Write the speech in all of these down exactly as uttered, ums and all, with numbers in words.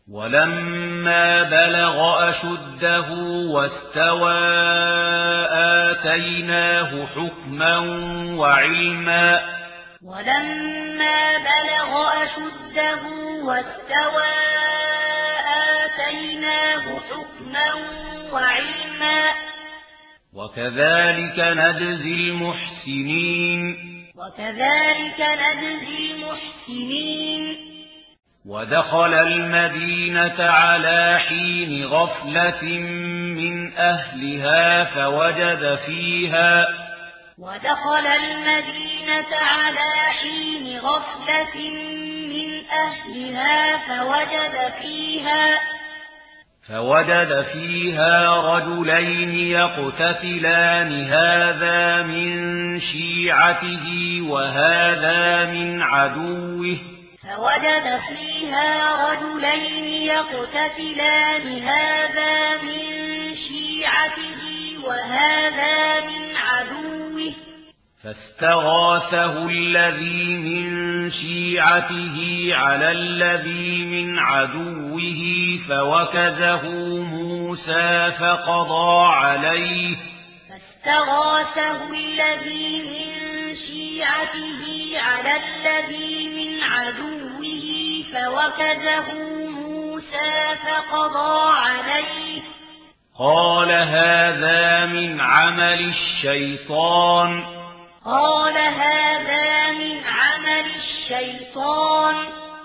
ولما بلغ أشده واستوى آتيناه حكما وعلما ولما بلغ أشده واستوى آتيناه حكما وعلما وكذلك نجزي المحسنين وكذلك نجزي المحسنين ودخل المدينة على حين غفلة من أهلها فوجد فيها ودخل المدينة على حين غفلة من أهلها فوجد فيها فوجد فيها رجلين يقتتلان هذا من شيعته وهذا من عدوه فوجد فيها رجلين يقتتلان هذا من شيعته وهذا من عدوه فاستغاثه الذي من شيعته على الذي من عدوه فوكزه موسى فقضى عليه فاستغاثه الذي من شيعته على الذي من عدوه فوكزه موسى فقضى عليه قال هذا من عمل الشيطان قال هذا من عمل الشيطان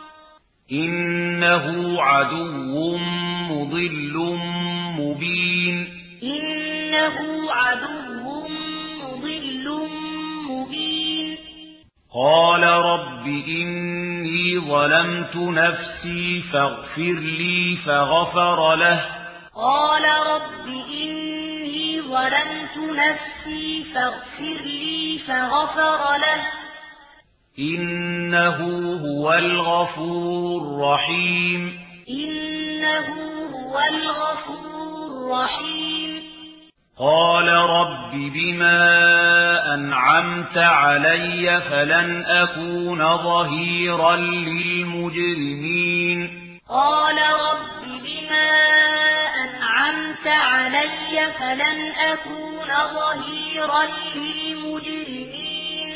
إنه عدو مضل مبين إنه عدو مضل مبين قال رب إني ظلمت نفسي فاغفر لي فغفر له قال رب إني ظلمت نفسي فاغفر لي فغفر له إنه هو الغفور الرحيم إنه هو الغفور الرحيم قال رب بما أنعمت علي فلن أكون ظهيرا للمجرمين قال رب بما أنعمت علي فلن أكون ظهيرا للمجرمين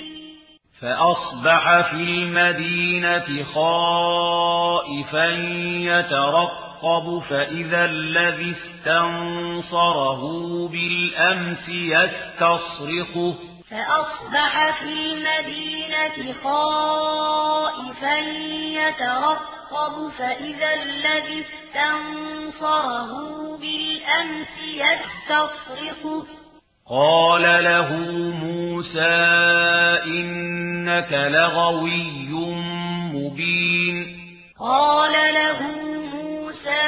فأصبح في المدينة خائفا يترقب فإذا الذي استنصره بالأمس يستصرخه فأصبح في المدينة خائفا يترقب فإذا الذي استنصره بالأمس يستصرخه قال له موسى إنك لغوي مبين قال له موسى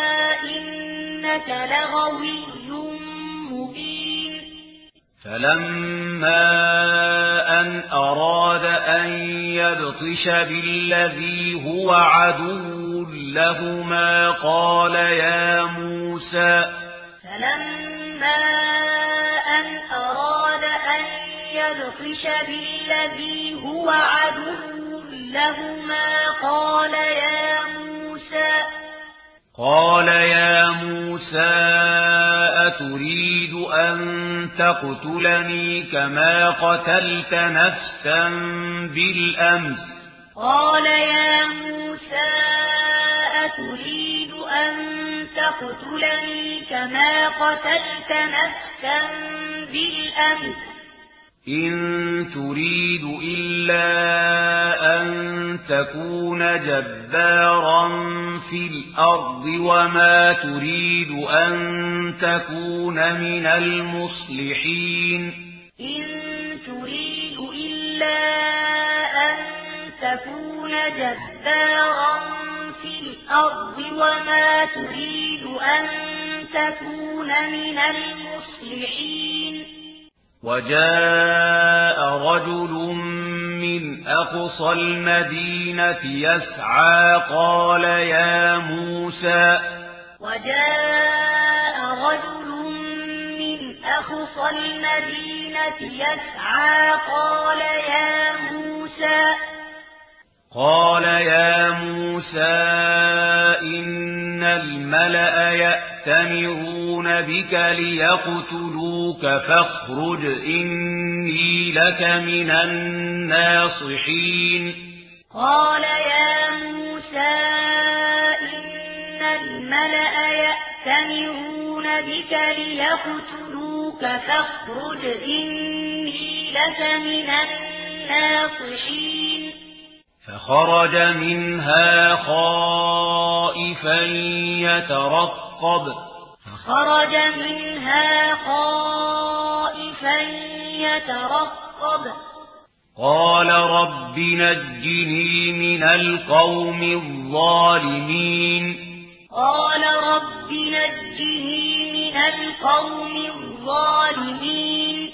إنك لغوي مبين فلما أن أراد أن يبطش بالذي هو عدو لهما قال يا موسى فلما أن أراد أن يبطش بالذي هو عدو لهما قال يا موسى قال يا موسى أتريد أن تقتلني كما قتلت نفسا بالأمس قال يا موسى أتريد أن تقتلني كما قتلت نفسا بالأمس إن تريد إلا أن تكون جبارا في الأرض وما تريد أن تكون من المصلحين إن تريد إلا أن تكون جبارا في الأرض وما تريد أن تكون من المصلحين وجاء رجل من أقصى المدينة يسعى قال يا موسى وجاء رجل من أقصى المدينة يسعى قال يا موسى قال يا موسى إن إن الملأ يأتمرون بك ليقتلوك فاخرج إني لك من الناصحين قال يا موسى إن الملأ يأتمرون بك ليقتلوك فاخرج إني لك من الناصحين فخرج منها خائفا يترقب فخرج منها خائفا يترقب قال رب نجني من القوم الظالمين قال رب نجني من القوم الظالمين